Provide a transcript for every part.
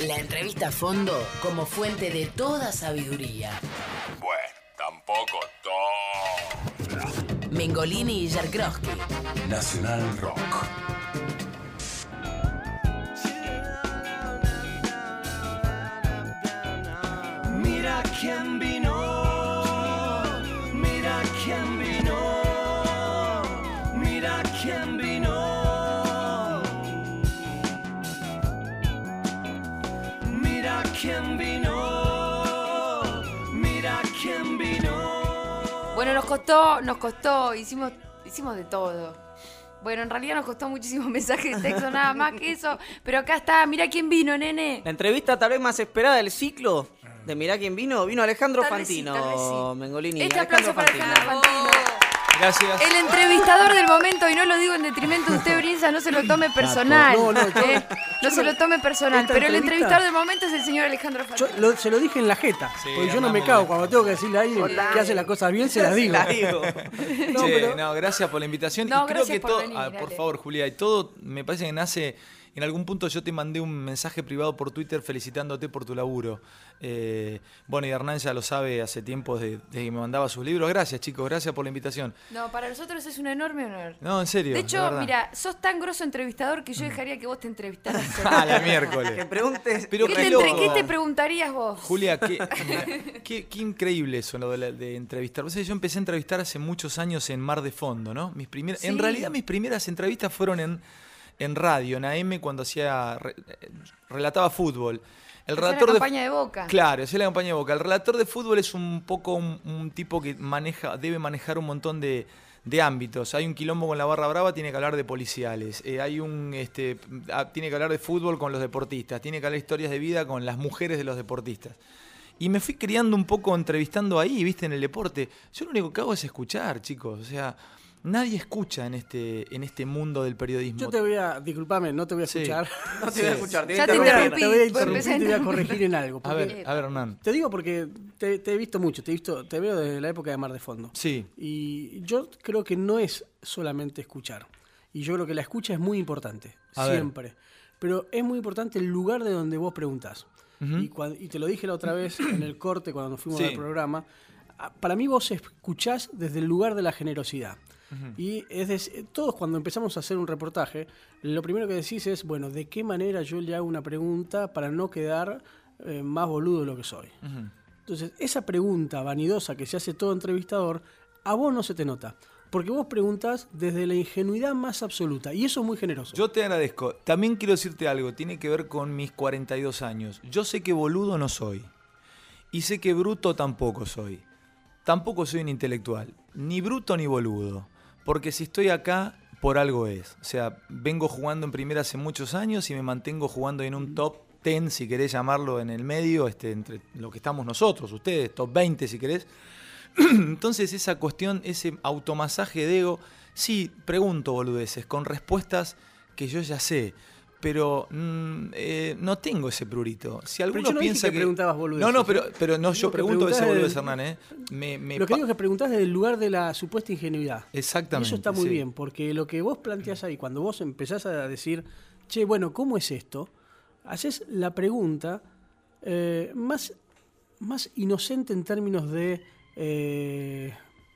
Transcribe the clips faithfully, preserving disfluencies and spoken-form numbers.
La entrevista a fondo como fuente de toda sabiduría. Bueno, tampoco toda. Mengolini y Jarkowski. Nacional Rock. Mira quién vino, mira quién vino, mira quién vino, mira quién vino, mira quién vino. Bueno, nos costó, nos costó, hicimos, hicimos de todo. Bueno, en realidad nos costó muchísimos mensajes de texto, nada más que eso. Pero acá está, mira quién vino, nene. La entrevista tal vez más esperada del ciclo de Mirá quién vino, vino Alejandro Tal vez sí, Fantino, tal vez sí. Mengolini. Este Alejandro aplauso para Alejandro Fantino. Gracias. El entrevistador del momento, y no lo digo en detrimento de usted, Brienza, no se lo tome personal. No, no, yo- ¿eh? No se lo tome personal. Esta Pero el entrevista- entrevistador del momento es el señor Alejandro Yo Fantino. lo- se lo dije en la jeta, Sí, porque yo no me hablamos cago. de- Cuando tengo que decirle a alguien que hace las cosas bien, se las digo. La digo. No, Che, pero- no, gracias por la invitación. No, y creo gracias que por todo, venir, ah, por dale. favor, Julia, y todo me parece que nace. En algún punto yo te mandé un mensaje privado por Twitter felicitándote por tu laburo. Eh, bueno, y Hernán ya lo sabe hace tiempo desde, desde que me mandaba sus libros. Gracias, chicos, gracias por la invitación. No, para nosotros es un enorme honor. No, en serio. De hecho, verdad. mira, sos tan grosso entrevistador que yo dejaría que vos te entrevistaras. Ah, la Que miércoles. preguntes. Pero ¿Qué, qué te loco. entre- ¿Qué te preguntarías vos? Julia, qué, qué, qué increíble eso lo de, la- de entrevistar. Vos sabés, yo empecé a entrevistar hace muchos años en Mar de Fondo, ¿no? Mis primeras, Sí. En realidad mis primeras entrevistas fueron en, en radio, en A M, cuando hacía re- relataba fútbol. El Hacía la relator campaña de, de Boca. Claro, hacía la campaña de Boca. El relator de fútbol es un poco un, un tipo que maneja, debe manejar un montón de, de ámbitos. Hay un quilombo con la barra brava, tiene que hablar de policiales. Eh, hay un este ah, tiene que hablar de fútbol con los deportistas. Tiene que hablar historias de vida con las mujeres de los deportistas. Y me fui criando un poco entrevistando ahí, viste, en el deporte. Yo lo único que hago es escuchar, chicos. O sea, nadie escucha en este, en este mundo del periodismo. Yo te voy a, disculpame, no te voy a Sí. escuchar. No te voy a escuchar. Ya Te te voy a, interrumpí, te voy a pues interrumpir empecé a y te voy a interrumpir. corregir en algo. A porque- ver, a ver, Hernán. Te digo porque te, te he visto mucho, te he visto, te veo desde la época de Mar de Fondo. Sí. Y yo creo que no es solamente escuchar. Y yo creo que la escucha es muy importante, A ver. siempre. Pero es muy importante el lugar de donde vos preguntás. Ujú. y, cuan- y te lo dije la otra vez en el corte cuando nos fuimos Sí. al programa. a- Para mí vos escuchás desde el lugar de la generosidad. Y es dec- todos cuando empezamos a hacer un reportaje, lo primero que decís es, bueno, ¿de qué manera yo le hago una pregunta para no quedar eh, más boludo de lo que soy? Ujú. Entonces, esa pregunta vanidosa que se hace todo entrevistador, a vos no se te nota. Porque vos preguntás desde la ingenuidad más absoluta. Y eso es muy generoso. Yo te agradezco. También quiero decirte algo, tiene que ver con mis cuarenta y dos años. Yo sé que boludo no soy. Y sé que bruto tampoco soy. Tampoco soy un intelectual. Ni bruto ni boludo. Porque si estoy acá, por algo es. O sea, vengo jugando en primera hace muchos años y me mantengo jugando en un top diez, si querés llamarlo, en el medio, este, entre lo que estamos nosotros, ustedes, top veinte si querés. Entonces esa cuestión, ese automasaje de ego, sí, pregunto boludeces, con respuestas que yo ya sé, pero mm, eh, no tengo ese prurito. Si alguno yo no dije piensa que que... preguntabas boludeces, No, no, ¿eh? pero, pero no, yo Digo que pregunto ese preguntás boludez, de- Hernán, ¿eh? Me, me Lo que pa- digo es que preguntás desde el lugar de la supuesta ingenuidad. Exactamente. Y eso está muy sí. bien, porque lo que vos planteás ahí, cuando vos empezás a decir, che, bueno, ¿cómo es esto? Haces la pregunta eh, más, más inocente en términos de... eh,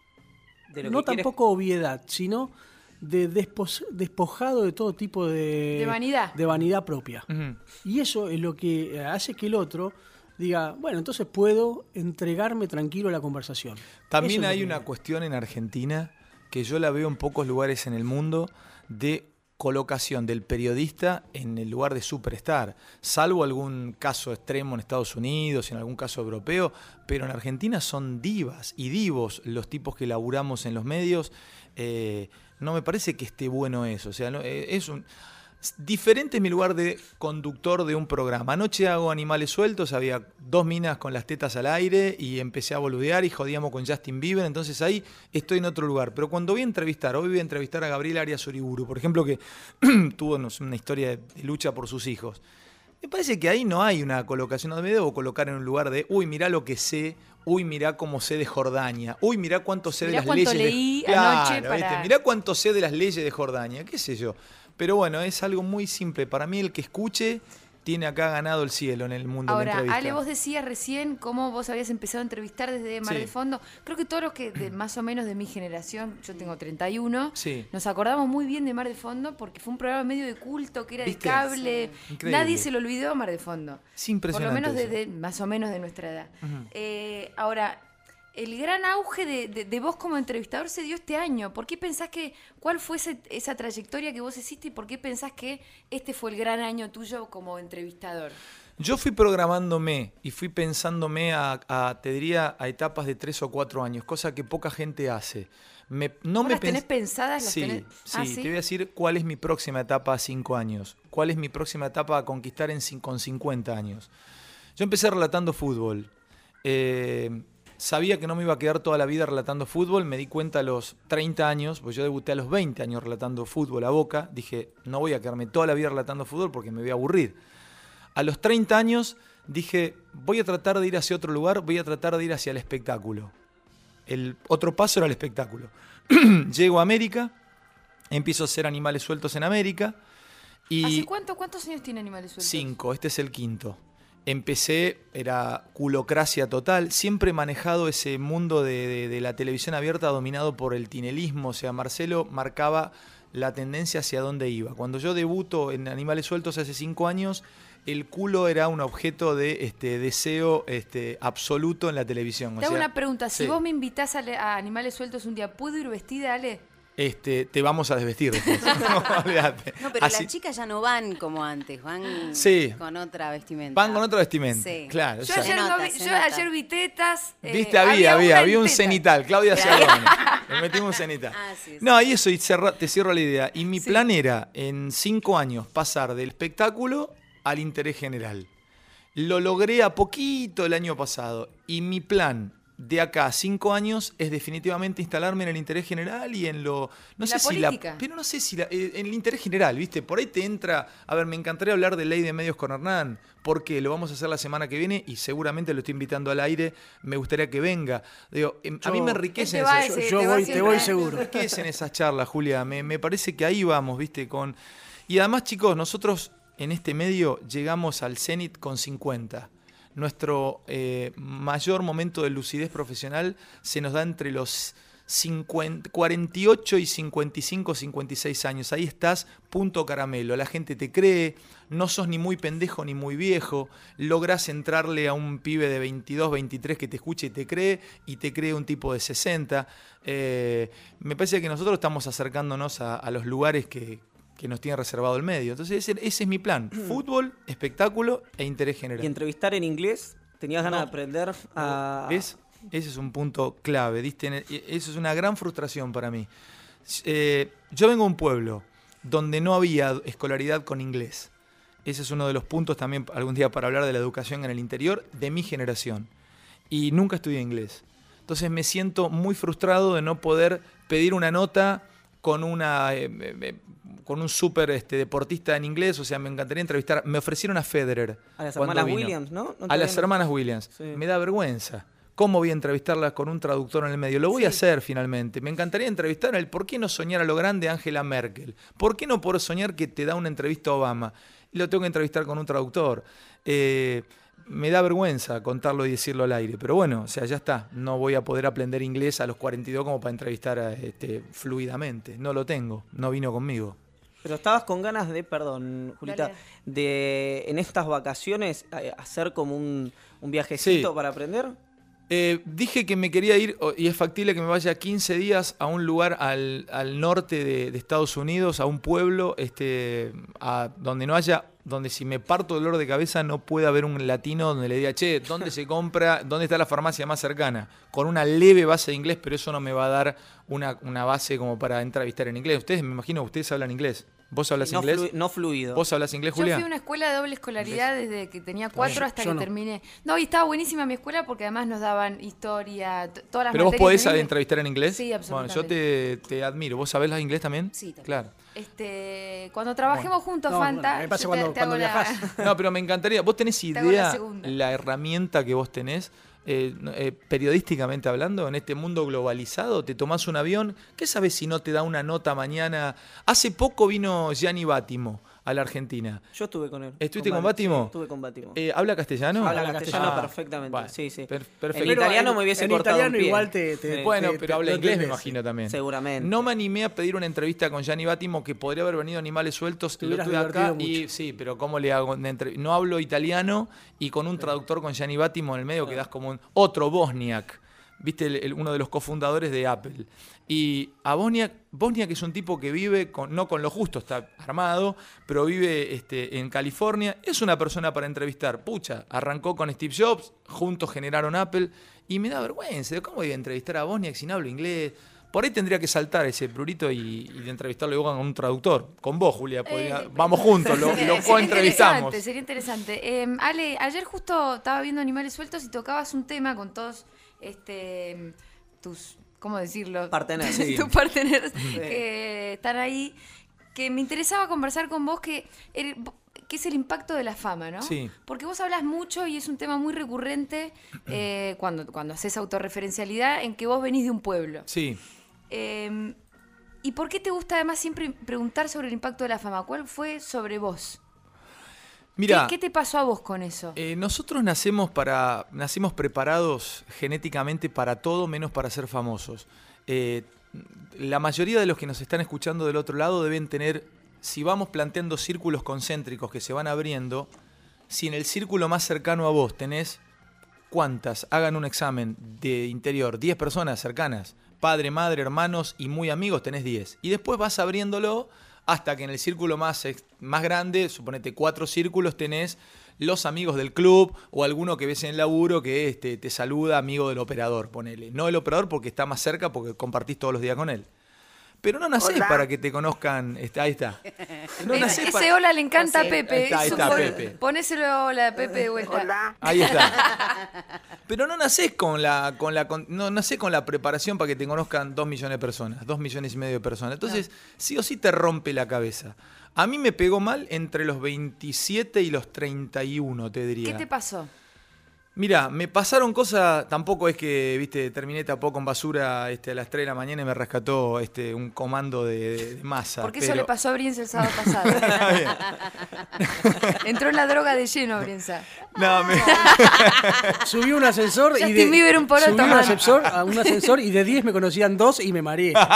De lo no que quieres- tampoco obviedad, sino de despos- despojado de todo tipo de... De vanidad. de vanidad propia. Ujú. Y eso es lo que hace que el otro diga, bueno, entonces puedo entregarme tranquilo a la conversación. También Eso es hay lo que- una cuestión en Argentina que yo la veo en pocos lugares en el mundo de colocación del periodista en el lugar de superstar, salvo algún caso extremo en Estados Unidos, en algún caso europeo, pero en Argentina son divas y divos los tipos que laburamos en los medios. Eh, no me parece que esté bueno eso, o sea, no, eh, es un... Diferente es mi lugar de conductor de un programa. Anoche hago Animales Sueltos, había dos minas con las tetas al aire y empecé a boludear y jodíamos con Justin Bieber, entonces ahí estoy en otro lugar. Pero cuando voy a entrevistar, hoy voy a entrevistar a Gabriel Arias Uriburu, por ejemplo, que tuvo no sé, una historia de, de lucha por sus hijos. Me parece que ahí no hay una colocación, no me debo colocar en un lugar de, uy, mirá lo que sé, uy, mirá cómo sé de Jordania, uy, mirá cuánto sé Mirá de las cuánto leyes leí de anoche Claro, para- ¿viste? Mirá cuánto sé de las leyes de Jordania, qué sé yo. Pero bueno, es algo muy simple. Para mí el que escuche tiene acá ganado el cielo en el mundo de la Ahora, entrevista. Ale, vos decías recién cómo vos habías empezado a entrevistar desde Mar Sí. de Fondo. Creo que todos los que de, más o menos de mi generación, yo tengo treinta y uno, Sí. nos acordamos muy bien de Mar de Fondo porque fue un programa medio de culto, que era de ¿Viste? cable. Sí. Increíble. Nadie se lo olvidó a Mar de Fondo. Es impresionante Por lo menos eso. de, de- más o menos de nuestra edad. Eh, ahora, el gran auge de, de- de vos como entrevistador se dio este año. ¿Por qué pensás que, cuál fue ese- esa trayectoria que vos hiciste y por qué pensás que este fue el gran año tuyo como entrevistador? Yo fui programándome y fui pensándome a, a, te diría, a etapas de tres o cuatro años, cosa que poca gente hace. Me, no ¿Vos me las tenés pens- pensadas? ¿Las sí, tenés- sí, Ah, ¿sí? te voy a decir cuál es mi próxima etapa a cinco años. ¿Cuál es mi próxima etapa a conquistar en, cin- con cincuenta años? Yo empecé relatando fútbol. Eh, sabía que no me iba a quedar toda la vida relatando fútbol. Me di cuenta a los treinta años, pues yo debuté a los veinte años relatando fútbol a Boca. Dije, no voy a quedarme toda la vida relatando fútbol porque me voy a aburrir. A los treinta años dije, voy a tratar de ir hacia otro lugar, voy a tratar de ir hacia el espectáculo. El otro paso era el espectáculo. Llego a América, empiezo a hacer Animales Sueltos en América. Y ¿Hace cuánto, cuántos años tiene Animales Sueltos? Cinco, este es el quinto. Empecé, era culocracia total, siempre he manejado ese mundo de, de- de la televisión abierta dominado por el tinelismo, o sea, Marcelo marcaba la tendencia hacia dónde iba. Cuando yo debuto en Animales Sueltos hace cinco años, el culo era un objeto de este, deseo este, absoluto en la televisión. O Te hago sea, una pregunta. Si sí. vos me invitás a, le- a Animales Sueltos un día, ¿puedo ir vestida, Ale? Este, te vamos a desvestir después. No, olvídate. No, pero Así- las chicas ya no van como antes, van Sí. con otra vestimenta. Van con otra vestimenta. Sí. Claro, Yo, exacto. ayer, nota, no vi, se yo nota. ayer vi tetas. eh, Viste, había, había, una había en un tetas. cenital, Claudia Cialone. Le metimos un cenital. Ah, sí, sí. No, y eso, y cerra- te cierro la idea. Y mi plan era, en cinco años, pasar del espectáculo al interés general. Lo logré a poquito el año pasado. Y mi plan de acá a cinco años es definitivamente instalarme en el interés general y en lo... No sé La si política. la... Pero no sé si la, eh, en el interés general, ¿viste? Por ahí te entra... A ver, me encantaría hablar de ley de medios con Hernán, porque lo vamos a hacer la semana que viene y seguramente lo estoy invitando al aire. Me gustaría que venga. Digo, em, a mí me enriquecen Él te va a esas- ese- Yo te va voy, te siempre voy a- seguro. ¿Qué es en esas charlas, Julia? Me, me parece que ahí vamos, ¿viste? Con... Y además, chicos, nosotros en este medio llegamos al cenit con cincuenta. Nuestro eh, mayor momento de lucidez profesional se nos da entre los cincuenta, cuarenta y ocho y cincuenta y cinco, cincuenta y seis años. Ahí estás, punto caramelo. La gente te cree, no sos ni muy pendejo ni muy viejo. Lográs entrarle a un pibe de veintidós, veintitrés que te escuche y te cree, y te cree un tipo de sesenta. Eh, me parece que nosotros estamos acercándonos a, a los lugares que, que nos tiene reservado el medio. Entonces ese, ese es mi plan. Fútbol, espectáculo e interés general. Y entrevistar en inglés, ¿tenías ganas No. de aprender a...? ¿Ves? Ese es un punto clave. ¿Viste? En el- Eso es una gran frustración para mí. Eh, yo vengo de un pueblo donde no había escolaridad con inglés. Ese es uno de los puntos también algún día para hablar de la educación en el interior de mi generación. Y nunca estudié inglés. Entonces me siento muy frustrado de no poder pedir una nota con una eh, eh, con un súper este, deportista en inglés. O sea, me encantaría entrevistar. Me ofrecieron a Federer. A las cuando hermanas vino. Williams, ¿no? ¿No te A las ven? hermanas Williams. Sí. Me da vergüenza. ¿Cómo voy a entrevistarlas con un traductor en el medio? Lo voy a hacer finalmente. Me encantaría entrevistar el ¿por qué no soñar a lo grande Angela Merkel? ¿Por qué no poder soñar que te da una entrevista a Obama? Y lo tengo que entrevistar con un traductor. Eh, me da vergüenza contarlo y decirlo al aire. Pero bueno, o sea, ya está. No voy a poder aprender inglés a los cuarenta y dos como para entrevistar a, este, fluidamente. No lo tengo. No vino conmigo. Pero estabas con ganas de, perdón, Julita, Dale. de en estas vacaciones eh, hacer como un, un viajecito Sí. para aprender. Eh, dije que me quería ir, o- y es factible que me vaya quince días a un lugar al, al norte de, de Estados Unidos, a un pueblo este, a, donde no haya, donde si me parto dolor de cabeza no pueda haber un latino donde le diga, che, ¿dónde se compra? ¿Dónde está la farmacia más cercana? Con una leve base de inglés, pero eso no me va a dar una, una base como para entrevistar en inglés. Ustedes, me imagino, ustedes hablan inglés. ¿Vos hablas no, inglés? flu- no fluido. ¿Vos hablas inglés, Yo Julia? fui a una escuela de doble escolaridad desde que tenía cuatro Yo- hasta yo que no. terminé. No, y estaba buenísima mi escuela porque además nos daban historia, t- todas las ¿Pero vos materias podés en inglés. entrevistar en inglés? Sí, absolutamente. Bueno, yo te, te admiro. ¿Vos sabés las inglés también? Sí, también. Claro. Este, cuando trabajemos juntos, No, Fanta, bueno, me pasa yo cuando- te hago cuando la- viajás. No, pero me encantaría. ¿Vos tenés Te hago la idea segunda. la herramienta que vos tenés? Eh, no- eh, periodísticamente hablando, en este mundo globalizado, te tomás un avión, ¿qué sabes si no te da una nota mañana? Hace poco vino Gianni Bátimo a la Argentina. Yo estuve con él. ¿Estuviste con, Bati- Bátimo? Sí, estuve con Bátimo. Eh, ¿Habla castellano? Habla Habla castellano castellano. perfectamente, Bueno, sí, sí. per- perfecto. En italiano en- me hubiese en cortado italiano un pie. igual te- te- Sí. Bueno, te- pero te- habla lo inglés, me entendés, imagino también. Seguramente. No me animé a pedir una entrevista con Gianni Bátimo, que podría haber venido Animales Sueltos. Te Lo hubieras tuve acá divertido y sí, pero ¿cómo le hago una entrevista? No hablo italiano y con un traductor con Gianni Bátimo en el medio quedás como un otro Bosniak. Viste, el- el- uno de los cofundadores de Apple. Y a Bosniak, Bosniak es un tipo que vive, con, no con lo justo, está armado, pero vive este, en California. Es una persona para entrevistar. Pucha, arrancó con Steve Jobs, juntos generaron Apple. Y me da vergüenza. ¿Cómo voy a entrevistar a Bosniak si no hablo inglés? Por ahí tendría que saltar ese prurito y, y de entrevistarlo luego con un traductor. Con vos, Julia. podría- Eh, vamos juntos, lo, sería- lo sería coentrevistamos. interesante, Sería interesante. Eh, Ale, ayer justo estaba viendo Animales Sueltos y tocabas un tema con todos este, tus, ¿cómo decirlo? Parteneros. Sí. tus parteneros que están ahí. Que me interesaba conversar con vos que, el- que es el impacto de la fama, ¿no? Sí. Porque vos hablas mucho y es un tema muy recurrente eh, cuando, cuando haces autorreferencialidad en que vos venís de un pueblo. Sí. Eh, ¿Y por qué te gusta además siempre preguntar sobre el impacto de la fama? ¿Cuál fue sobre vos? Mira, ¿Qué, qué te pasó a vos con eso? Eh, nosotros nacemos para, nacimos preparados genéticamente para todo menos para ser famosos. Eh, la mayoría de los que nos están escuchando del otro lado deben tener, si vamos planteando círculos concéntricos que se van abriendo, si en el círculo más cercano a vos tenés, ¿cuántas? Hagan un examen de interior, diez personas cercanas, padre, madre, hermanos y muy amigos, tenés diez. Y después vas abriéndolo hasta que en el círculo más, ex- más grande, suponete cuatro círculos, tenés los amigos del club o alguno que ves en el laburo que este, te saluda, amigo del operador, ponele. No el operador porque está más cerca porque compartís todos los días con él. Pero no nacés para que te conozcan. Está, ahí está. No Eh, nacés ese para- hola le encanta a Sí. Pepe. Ahí está, ahí Es un está, bol- Pepe. Ponéselo hola a Pepe de vuelta. Ahí está. Pero no nacés con la, con la, con- no nacés con la preparación para que te conozcan dos millones de personas, dos millones y medio de personas. Entonces, sí o sí te rompe la cabeza. A mí me pegó mal entre los veintisiete y los treinta y uno, te diría. ¿Qué te pasó? Mira, me pasaron cosas, tampoco es que, viste, terminé tapó con basura este, a las tres de la mañana y me rescató este, un comando de, de masa. Porque eso pero- le pasó a Brienza el sábado pasado. Está bien. Entró en la droga de lleno, Brienza. No, me- Subí un ascensor y Justin de, Bieber un poroto, subí un man. ascensor, a un ascensor y de diez me conocían dos y me mareé. No,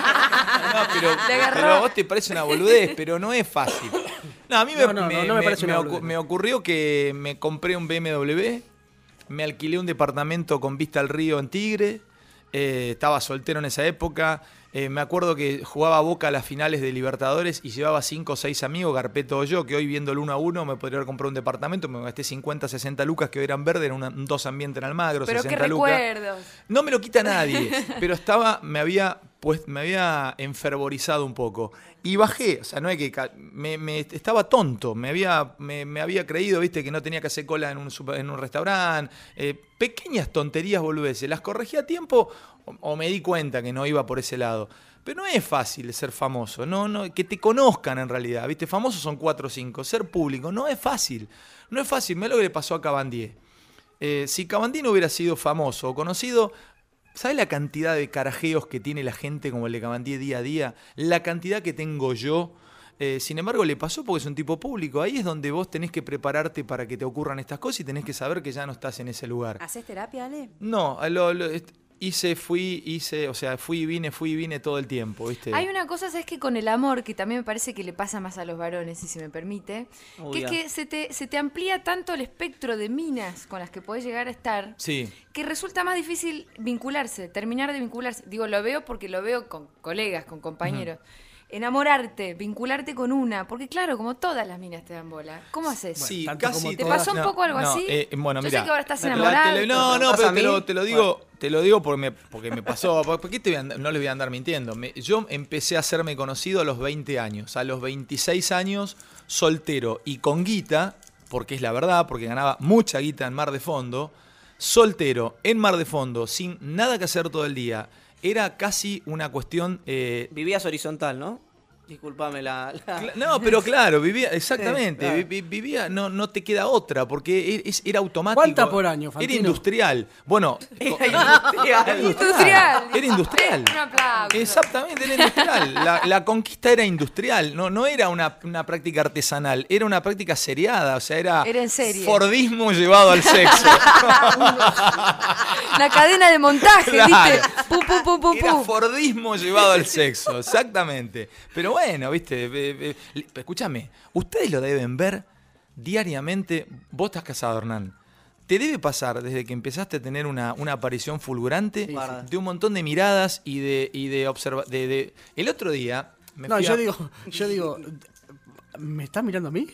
pero, Le agarró. pero a vos te parece una boludez, pero no es fácil. No, a mí me, No, no, no, no me parece una me boludez. ocu- me ocurrió que me compré un B M W, me alquilé un departamento con vista al río en Tigre, eh, estaba soltero en esa época, eh, me acuerdo que jugaba a Boca a las finales de Libertadores y llevaba cinco o seis amigos, Garpeto o yo, que hoy viendo el uno a uno me podría haber comprado un departamento, me gasté cincuenta, sesenta lucas que hoy eran verdes, eran una- un dos ambientes en Almagro, Pero qué sesenta lucas. recuerdos. No me lo quita nadie, pero estaba, me había, pues, me había enfervorizado un poco. Y bajé, o sea, no es que ca- me, me- estaba tonto, me había, me, me había creído, viste, que no tenía que hacer cola en un, super- en un restaurante, eh, pequeñas tonterías boludeces, las corregí a tiempo o, o me di cuenta que no iba por ese lado. Pero no es fácil ser famoso, no, no, que te conozcan en realidad, viste, famosos son cuatro o cinco, ser público no es fácil, no es fácil, mirá lo que le pasó a Cabandier. Eh, si Cabandier no hubiera sido famoso o conocido, ¿sabes la cantidad de carajeos que tiene la gente como el de Cabandier día a día? La cantidad que tengo yo. Eh, sin embargo, le pasó porque es un tipo público. Ahí es donde vos tenés que prepararte para que te ocurran estas cosas y tenés que saber que ya no estás en ese lugar. ¿Haces terapia, Ale? No, lo- lo- est- hice, fui, hice, o sea, fui y vine, fui y vine todo el tiempo, ¿viste? Hay una cosa, ¿sabes? Que con el amor, que también me parece que le pasa más a los varones, si se me permite, que es Obvio. que se te, se te amplía tanto el espectro de minas con las que podés llegar a estar, Sí. que resulta más difícil vincularse, terminar de vincularse. Digo, lo veo porque lo veo con colegas, con compañeros. Enamorarte, vincularte con una, porque claro, como todas las minas te dan bola. ¿Cómo haces? Sí, tanto casi. como ¿Te todas. pasó un No, poco algo no, así? eh, bueno, Yo mirá. sé que ahora estás La- enamorado. te lo- no, ¿Me no, pasa pero a te mí? lo, te lo digo, te lo digo porque me, porque me pasó. ¿Por qué te voy a andar- no les voy a andar mintiendo? Me- yo empecé a hacerme conocido a los veinte años. A los veintiséis años, soltero y con guita, porque es la verdad, porque ganaba mucha guita en Mar de Fondo. Soltero, en Mar de Fondo, sin nada que hacer todo el día. Era casi una cuestión... eh, Vivías horizontal, ¿no? Disculpame la... la- Cla- No, pero claro, vivía, exactamente, Sí, claro. vi- vi- vivía, no, no te queda otra, porque e- es- era automático. ¿Cuánta por año, Era Fantino? industrial. Bueno, co- Industrial. Industrial. era industrial. Un aplauso. Exactamente, era industrial. La, la conquista era industrial, no, no era una, una práctica artesanal, era una práctica seriada, o sea, era, Era en serie. Fordismo llevado al sexo. La cadena de montaje, Claro. ¿viste? Pum, pum, pum, pum, Era pum. Fordismo llevado al sexo, exactamente. Pero bueno, viste, eh, eh, escúchame, ustedes lo deben ver diariamente. Vos estás casado, Hernán. Te debe pasar desde que empezaste a tener una, una aparición fulgurante Sí, sí. de un montón de miradas y de, y de observa de, de- El otro día me No, fui yo a- digo, yo digo, ¿me estás mirando a mí?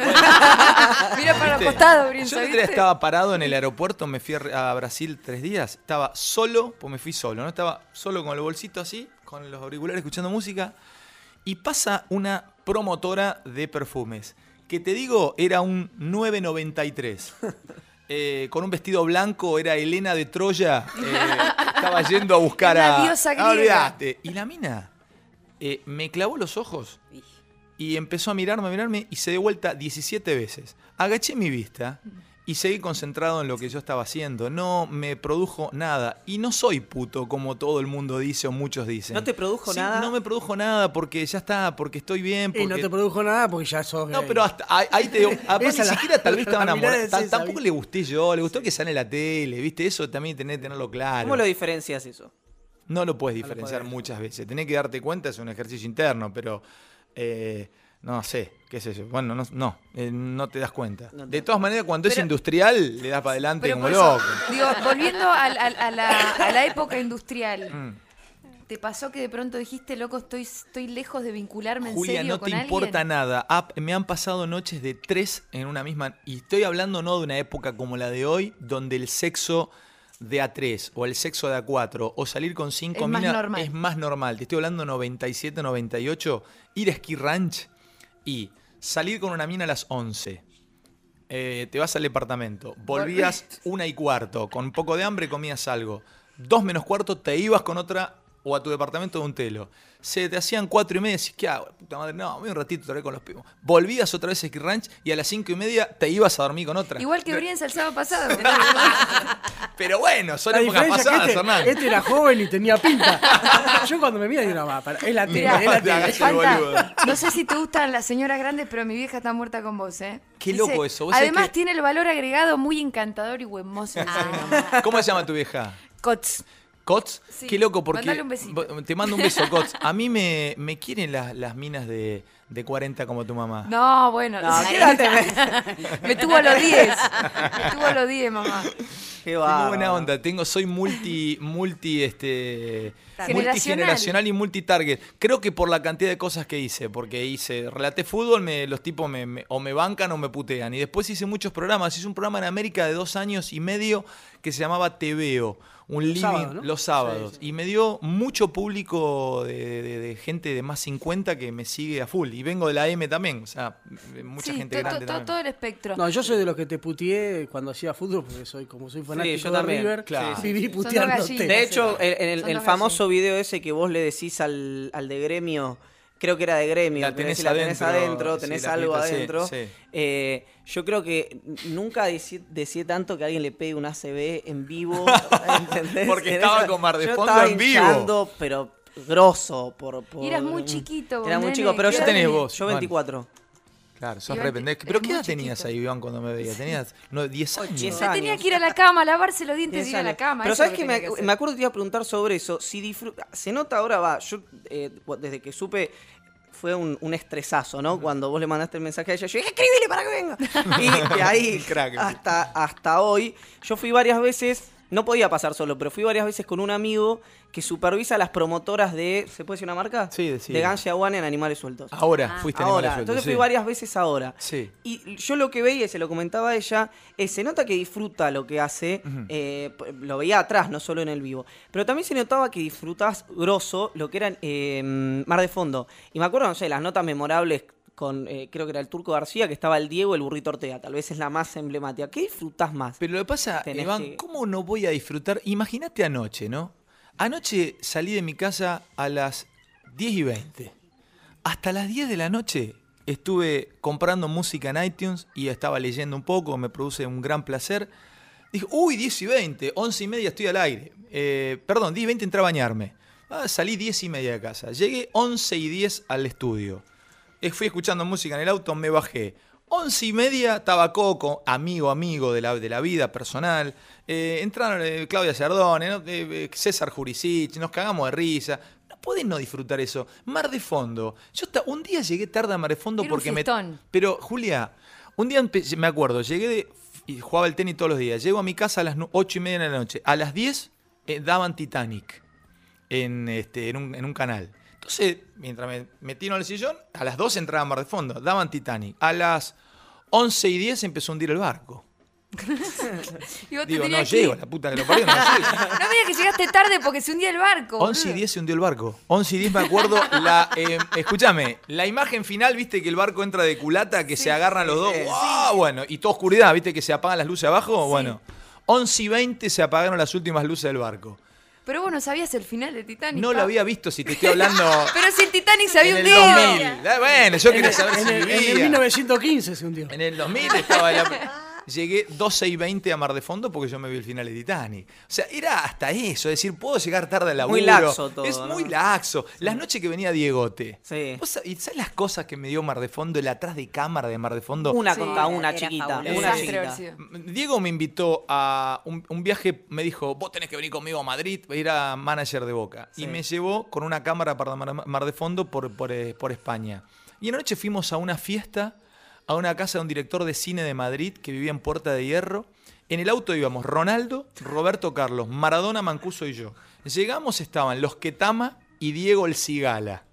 Mira para ¿Viste? los costados, Yo Brinza, el otro día ¿viste? estaba parado en el aeropuerto, me fui a a Brasil tres días, estaba solo, pues me fui solo, ¿no? Estaba solo con el bolsito así, con los auriculares escuchando música, y pasa una promotora de perfumes, que te digo, era un nueve noventa y tres. Eh, con un vestido blanco, era Helena de Troya, eh, estaba yendo a buscar Una a... diosa Ah, griega. olvidate. Y la mina eh, me clavó los ojos y empezó a mirarme, a mirarme y se dio vuelta diecisiete veces. Agaché mi vista y seguí concentrado en lo que yo estaba haciendo. No me produjo nada. Y no soy puto como todo el mundo dice o muchos dicen. ¿No te produjo Sí, nada? No me produjo nada porque ya está, porque estoy bien. Porque... Y no te produjo nada porque ya sos No, gay. pero hasta ahí, ahí te digo, aparte, Esa ni la- siquiera tal vez estaba la mirada enamorado. es Tal- esa, tampoco ¿viste? le gusté yo, le gustó que sale en la tele, ¿viste? Eso también tenés que tenerlo claro. ¿Cómo lo diferencias eso? No lo puedes No lo diferenciar podés. muchas veces. Tenés que darte cuenta, es un ejercicio interno, pero eh, no sé, qué sé yo. Bueno, no, no, eh, no te das cuenta. No te- De todas maneras, cuando es Pero- industrial, le das para adelante Pero como por eso, loco. digo, volviendo al- al- a, la, a la época industrial, Mm. ¿te pasó que de pronto dijiste, loco, estoy, estoy lejos de vincularme en Julia, serio no con te alguien? importa nada. Ah, me han pasado noches de tres en una misma. Y estoy hablando no de una época como la de hoy, donde el sexo de A tres o el sexo de A cuatro o salir con cinco Es más minas normal. es más normal. Te estoy hablando noventa y siete, noventa y ocho, ir a Ski Ranch y salir con una mina a las once. Eh, te vas al departamento, volvías una y cuarto, con un poco de hambre comías algo. Dos menos cuarto te ibas con otra o a tu departamento de un telo. Se te hacían cuatro y media, decís, ¿qué hago? Puta madre, no, voy un ratito otra vez con los pibos. Volvías otra vez a Ski Ranch y a las cinco y media te ibas a dormir con otra. Igual que Brienza el sábado pasado. Pero bueno, son La épocas diferencia es pasadas, que este, Hernán. este era joven y tenía pinta. Yo cuando me mira digo, no, va, para, es la tele, Mirá, es la te tele. hagas el boludo. Fanta, no sé si te gustan las señoras grandes, pero mi vieja está muerta con vos, ¿eh? Qué loco eso, vos sabés Además que- tiene el valor agregado muy encantador y huemoso. de Instagram. ¿Cómo se llama tu vieja? Cots. ¿Cots? Sí. Qué loco, porque. Mandale un besito. Te mando un beso, Cots. A mí me, me quieren las, las minas de, de cuarenta como tu mamá. No, bueno, No, ni siquiera te me... me tuvo a los diez. Me tuvo a los diez, mamá. Qué Tengo bárbaro. buena onda, tengo, soy multi, multi, este, Generacional. multigeneracional y multitarget. Creo que por la cantidad de cosas que hice, porque hice, relaté fútbol, me, los tipos me, me- o me bancan o me putean. Y después hice muchos programas, hice un programa en América de dos años y medio que se llamaba Te Veo, un living sábados, ¿no? los sábados. Sí, sí. Y me dio mucho público de, de- de gente de más cincuenta que me sigue a full. Y vengo de la M también, o sea, mucha Sí, gente to- grande to- también. todo el espectro. No, yo soy de los que te puteé cuando hacía fútbol, porque soy como soy fanático yo de también, River. claro. Viví Son dos puteándote. gallinas. De hecho, en, en el, Son el dos famoso video ese que vos le decís al, al de gremio, creo que era de gremio, La que tenés decís, la tenés adentro, adentro, sí, tenés la algo pinta, sí, adentro. sí. Eh, yo creo que nunca decí, decí tanto que alguien le pegue un A C B en vivo, ¿entendés? Porque En estaba esa- con Mar de yo Fondo estaba en vivo. hinchando, pero grosso. Por, por- Y eras muy chiquito, vos, Era muy nene, chico, pero ¿qué yo edad tenés tenías? vos? Yo Bueno. veinticuatro. Claro, sos Iván, re pendejo. eres ¿Pero qué muy edad tenías chiquito. ahí, Iván, cuando me veías? Tenías no, diez años. diez Se tenía años. que ir a la cama, a lavarse los dientes y diez ir a la años. cama. Pero eso es sabes lo que tenía me, hacer. me acuerdo que te iba a preguntar sobre eso. Si disfruta, se nota ahora, va, yo eh, desde que supe fue un, un estresazo, ¿no? Cuando vos le mandaste el mensaje a ella, yo dije, escribile para que venga. Y de ahí Crack. hasta, hasta hoy, yo fui varias veces, no podía pasar solo, pero fui varias veces con un amigo que supervisa las promotoras de, ¿se puede decir una marca? Sí, sí. De Ganshawan en Animales Sueltos. Ahora fuiste Ahora, Animales Sueltos, entonces sí. fui varias veces ahora. Sí. Y yo lo que veía, y se lo comentaba a ella, es, se nota que disfruta lo que hace, eh, p- lo veía atrás, no solo en el vivo, pero también se notaba que disfrutabas grosso lo que era eh, Mar de Fondo. Y me acuerdo, no sé, las notas memorables con, eh, creo que era el Turco García, que estaba el Diego, el Burrito Ortega, tal vez es la más emblemática. ¿Qué disfrutás más? Pero lo que pasa, Tenés Iván, que- ¿cómo no voy a disfrutar? Imagínate anoche, ¿no? Anoche salí de mi casa a las diez y veinte. hasta las diez de la noche estuve comprando música en iTunes y estaba leyendo un poco, me produce un gran placer. Dije, uy, diez y veinte, once y media estoy al aire. Eh, perdón, diez y veinte entré a bañarme. Ah, salí diez y media de casa. Llegué once y diez al estudio. Eh, fui escuchando música en el auto, me bajé. Once y media estaba Coco, amigo, amigo de la, de la vida personal. Eh, entraron eh, Claudia Cerdone, ¿no? eh, César Jurisic, nos cagamos de risa. No podés no disfrutar eso. Mar de Fondo. Yo hasta, un día llegué tarde a Mar de Fondo Era un porque me... fiestón. Pero, Julia, un día empe- me acuerdo, llegué de... y jugaba el tenis todos los días. Llego a mi casa a las ocho y media de la noche. A las diez eh, daban Titanic en, este, en, un, en un canal. Entonces, mientras me metí en el sillón, a las doce entraba Mar de Fondo. Daban Titanic. A las once y diez empezó a hundir el barco. Y vos te Digo, no tenías que llego, ir. la puta que lo parió, no llego. No me digas que llegaste tarde porque se hundía el barco. once y boludo. diez se hundió el barco. once y diez me acuerdo. La, eh, escúchame, la imagen final, viste que el barco entra de culata, que se agarran los dos. sí. ¡Wow! Bueno, y toda oscuridad, viste que se apagan las luces abajo. Bueno, once y veinte se apagaron las últimas luces del barco. Pero vos no sabías el final de Titanic. No pa. lo había visto, si te estoy hablando. Pero si el Titanic se había en el hundido. dos mil. Ah, Bueno, yo quería saber En si el, en el vivía. mil novecientos quince se hundió. En el dos mil estaba la... Llegué doce y veinte a Mar de Fondo porque yo me vi el final de Titanic. O sea, era hasta eso, es decir, puedo llegar tarde al laburo. Muy laxo todo, Es ¿no? muy laxo. Las noches que venía Diegote. Sí. ¿Vos sab- ¿Y sabes las cosas que me dio Mar de Fondo, el atrás de cámara de Mar de Fondo? Una Sí, contra una, era chiquita. fabuloso. Una Desastre haber chiquita. sido. Diego me invitó a un, un viaje, me dijo, vos tenés que venir conmigo a Madrid, era manager de Boca. Sí. Y me llevó con una cámara para Mar, Mar de Fondo por, por, eh, por España. Y anoche fuimos a una fiesta, a una casa de un director de cine de Madrid que vivía en Puerta de Hierro. En el auto íbamos Ronaldo, Roberto Carlos, Maradona, Mancuso y yo. Llegamos, estaban los Ketama y Diego el Cigala.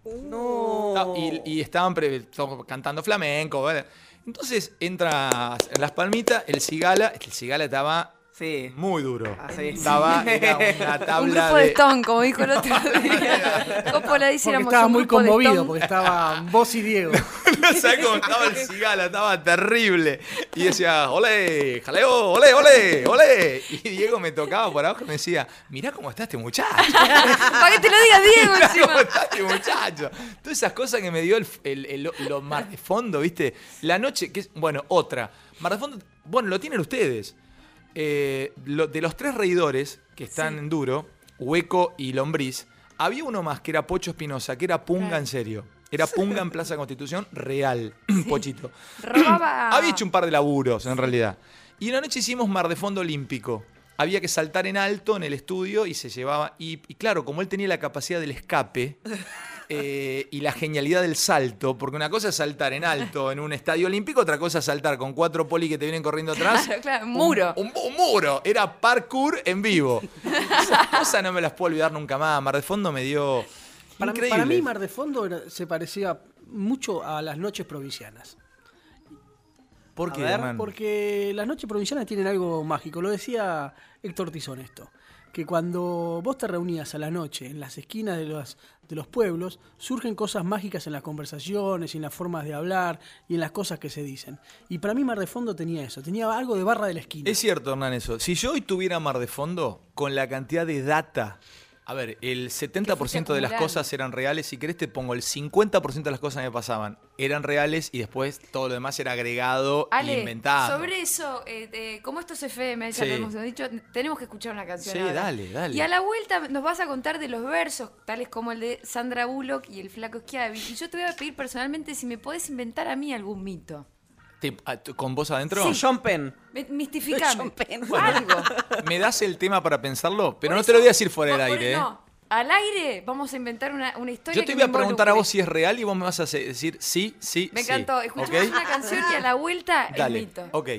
No. Y, y estaban pre- cantando flamenco. ¿vale? Entonces entra en Las Palmitas, el Cigala, el Cigala estaba Sí. muy duro. Ah, sí. Estaba, era una Un tabla grupo de de... Stone, como dijo el otro día. Coppola dice, Porque éramos estaba un muy grupo de conmovido, Stone. porque estaba vos y Diego. No sabés cómo estaba el Cigala, estaba terrible. Y decía, olé, jaleo, olé, olé, olé. Y Diego me tocaba por abajo y me decía, mirá cómo está este muchacho. Para que te lo diga Diego Mirá cómo encima. está este muchacho. Todas esas cosas que me dio el, el, el- lo Mar de Fondo, ¿viste? La noche, que es, bueno, otra. Mar de Fondo, bueno, lo tienen ustedes. Eh, lo- de los tres reidores que están Sí. en Duro, Hueco y Lombriz, había uno más que era Pocho Espinosa, que era Punga Claro. en serio. Era Punga en Plaza Constitución real, Pochito. Robaba. Había hecho un par de laburos, en realidad. Y una noche hicimos Mar de Fondo olímpico. Había que saltar en alto en el estudio y se llevaba... Y, y claro, como él tenía la capacidad del escape eh, y la genialidad del salto, porque una cosa es saltar en alto en un estadio olímpico, otra cosa es saltar con cuatro poli que te vienen corriendo atrás. Claro, claro, un muro. Un, un- un muro. Era parkour en vivo. Esas cosas no me las puedo olvidar nunca más. Mar de Fondo me dio... Para, increíble. para mí, Mar de Fondo era- se parecía mucho a las noches provincianas. ¿Por A qué, ver, Hernán? Porque las noches provincianas tienen algo mágico. Lo decía Héctor Tizón esto. Que cuando vos te reunías a la noche en las esquinas de los, de los pueblos, surgen cosas mágicas en las conversaciones, y en las formas de hablar y en las cosas que se dicen. Y para mí Mar de Fondo tenía eso, tenía algo de barra de la esquina. Es cierto, Hernán, eso. Si yo hoy tuviera Mar de Fondo, con la cantidad de data... A ver, el setenta por ciento de las acumulando. cosas eran reales. Si querés te pongo el cincuenta por ciento de las cosas que me pasaban eran reales y después todo lo demás era agregado e Ale, inventado. sobre eso, eh, eh, como esto es F M, ya Sí. lo hemos dicho, tenemos que escuchar una canción. Sí, ahora. dale, dale. Y a la vuelta nos vas a contar de los versos, tales como el de Sandra Bullock y el flaco Schiavi. Y yo te voy a pedir personalmente si me podés inventar a mí algún mito. Te- a- t- ¿Con vos adentro? Sí, John Penn. Me- Mistificame. John Penn. Algo. ¿Me das el tema para pensarlo? Pero Por no eso- te lo voy a decir fuera del por- por- aire, ¿eh? No, al aire vamos a inventar una, una historia. Yo te que voy a me preguntar a involucre. vos si es real y vos me vas a se- decir sí, sí, Me sí. encantó. Escuchamos ¿Ok? una canción y a la vuelta Dale, el mito. ok.